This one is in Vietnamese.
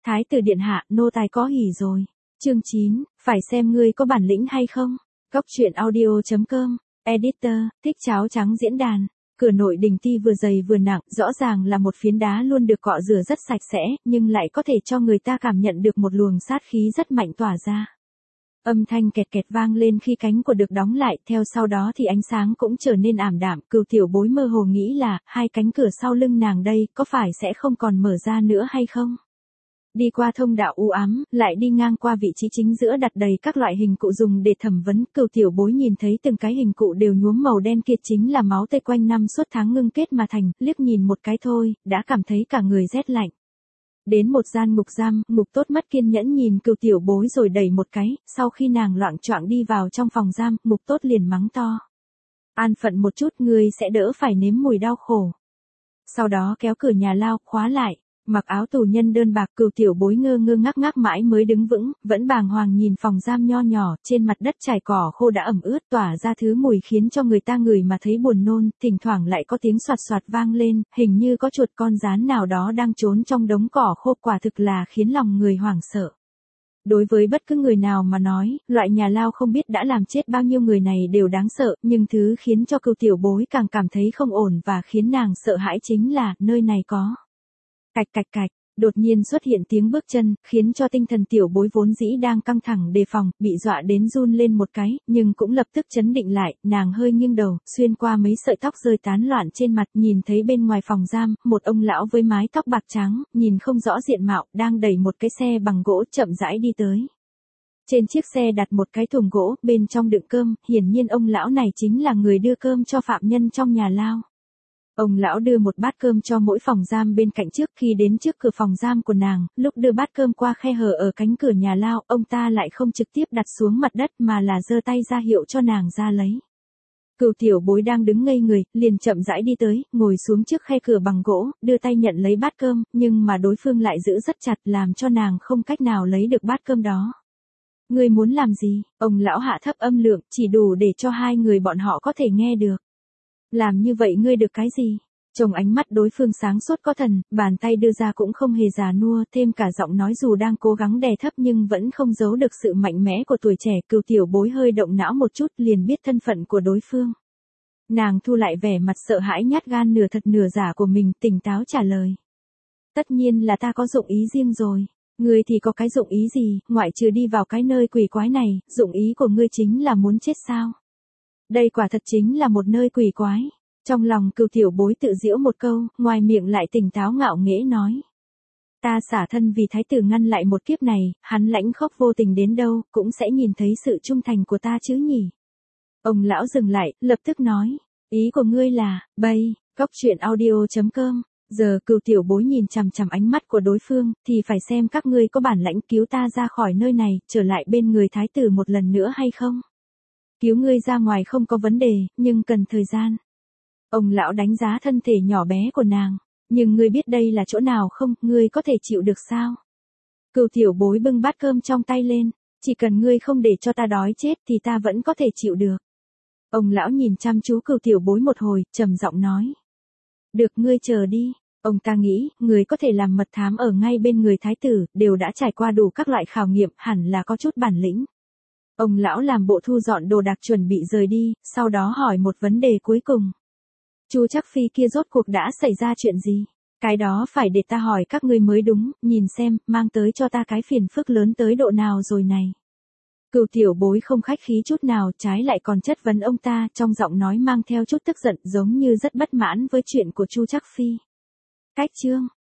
Thái tử điện hạ, nô tài có hỉ rồi. Chương 9, phải xem ngươi có bản lĩnh hay không. Góc truyện audio.com, editor, thích cháo trắng diễn đàn. Cửa nội đình ti vừa dày vừa nặng, rõ ràng là một phiến đá luôn được cọ rửa rất sạch sẽ, nhưng lại có thể cho người ta cảm nhận được một luồng sát khí rất mạnh tỏa ra. Âm thanh kẹt kẹt vang lên khi cánh cửa được đóng lại, theo sau đó thì ánh sáng cũng trở nên ảm đạm. Cửu tiểu bối mơ hồ nghĩ là, hai cánh cửa sau lưng nàng đây, có phải sẽ không còn mở ra nữa hay không? Đi qua thông đạo u ám, lại đi ngang qua vị trí chính giữa đặt đầy các loại hình cụ dùng để thẩm vấn. Cửu tiểu bối nhìn thấy từng cái hình cụ đều nhuốm màu đen kia chính là máu tươi quanh năm suốt tháng ngưng kết mà thành, liếc nhìn một cái thôi, đã cảm thấy cả người rét lạnh. Đến một gian ngục giam, ngục tốt mất kiên nhẫn nhìn cửu tiểu bối rồi đẩy một cái, sau khi nàng loạng choạng đi vào trong phòng giam, ngục tốt liền mắng to. An phận một chút, ngươi sẽ đỡ phải nếm mùi đau khổ. Sau đó kéo cửa nhà lao, khóa lại. Mặc áo tù nhân đơn bạc, cửu tiểu bối ngơ ngơ ngác ngác mãi mới đứng vững, vẫn bàng hoàng nhìn phòng giam nho nhỏ, trên mặt đất trải cỏ khô đã ẩm ướt tỏa ra thứ mùi khiến cho người ta ngửi mà thấy buồn nôn, thỉnh thoảng lại có tiếng xoạt xoạt vang lên, hình như có chuột con gián nào đó đang trốn trong đống cỏ khô, quả thực là khiến lòng người hoảng sợ. Đối với bất cứ người nào mà nói, loại nhà lao không biết đã làm chết bao nhiêu người này đều đáng sợ, nhưng thứ khiến cho cửu tiểu bối càng cảm thấy không ổn và khiến nàng sợ hãi chính là, nơi này có. Cạch cạch cạch, đột nhiên xuất hiện tiếng bước chân, khiến cho tinh thần tiểu bối vốn dĩ đang căng thẳng đề phòng, bị dọa đến run lên một cái, nhưng cũng lập tức trấn định lại, nàng hơi nghiêng đầu, xuyên qua mấy sợi tóc rơi tán loạn trên mặt, nhìn thấy bên ngoài phòng giam, một ông lão với mái tóc bạc trắng, nhìn không rõ diện mạo, đang đẩy một cái xe bằng gỗ chậm rãi đi tới. Trên chiếc xe đặt một cái thùng gỗ, bên trong đựng cơm, hiển nhiên ông lão này chính là người đưa cơm cho phạm nhân trong nhà lao. Ông lão đưa một bát cơm cho mỗi phòng giam bên cạnh trước khi đến trước cửa phòng giam của nàng, lúc đưa bát cơm qua khe hở ở cánh cửa nhà lao, ông ta lại không trực tiếp đặt xuống mặt đất mà là giơ tay ra hiệu cho nàng ra lấy. Cửu tiểu bối đang đứng ngây người, liền chậm rãi đi tới, ngồi xuống trước khe cửa bằng gỗ, đưa tay nhận lấy bát cơm, nhưng mà đối phương lại giữ rất chặt làm cho nàng không cách nào lấy được bát cơm đó. Ngươi muốn làm gì? Ông lão hạ thấp âm lượng, chỉ đủ để cho hai người bọn họ có thể nghe được. Làm như vậy ngươi được cái gì? Trông ánh mắt đối phương sáng suốt có thần, bàn tay đưa ra cũng không hề già nua, thêm cả giọng nói dù đang cố gắng đè thấp nhưng vẫn không giấu được sự mạnh mẽ của tuổi trẻ. Cửu tiểu bối hơi động não một chút liền biết thân phận của đối phương. Nàng thu lại vẻ mặt sợ hãi nhát gan nửa thật nửa giả của mình, tỉnh táo trả lời. Tất nhiên là ta có dụng ý riêng rồi. Ngươi thì có cái dụng ý gì, ngoại trừ đi vào cái nơi quỷ quái này, dụng ý của ngươi chính là muốn chết sao? Đây quả thật chính là một nơi quỷ quái. Trong lòng cửu tiểu bối tự giễu một câu, ngoài miệng lại tỉnh táo ngạo nghễ nói. Ta xả thân vì thái tử ngăn lại một kiếp này, hắn lãnh khóc vô tình đến đâu, cũng sẽ nhìn thấy sự trung thành của ta chứ nhỉ. Ông lão dừng lại, lập tức nói. Ý của ngươi là, bây, góc truyện audio.com. Giờ cửu tiểu bối nhìn chằm chằm ánh mắt của đối phương, thì phải xem các ngươi có bản lãnh cứu ta ra khỏi nơi này, trở lại bên người thái tử một lần nữa hay không. Cứu ngươi ra ngoài không có vấn đề, nhưng cần thời gian. Ông lão đánh giá thân thể nhỏ bé của nàng. Nhưng ngươi biết đây là chỗ nào không, ngươi có thể chịu được sao? Cửu tiểu bối bưng bát cơm trong tay lên. Chỉ cần ngươi không để cho ta đói chết thì ta vẫn có thể chịu được. Ông lão nhìn chăm chú cửu tiểu bối một hồi, trầm giọng nói. Được, ngươi chờ đi. Ông ta nghĩ, người có thể làm mật thám ở ngay bên người thái tử, đều đã trải qua đủ các loại khảo nghiệm, hẳn là có chút bản lĩnh. Ông lão làm bộ thu dọn đồ đạc chuẩn bị rời đi, sau đó hỏi một vấn đề cuối cùng. Chu Trác Phi kia rốt cuộc đã xảy ra chuyện gì? Cái đó phải để ta hỏi các ngươi mới đúng, nhìn xem, mang tới cho ta cái phiền phức lớn tới độ nào rồi này. Cửu tiểu bối không khách khí chút nào, trái lại còn chất vấn ông ta, trong giọng nói mang theo chút tức giận, giống như rất bất mãn với chuyện của Chu Trác Phi. Cách chương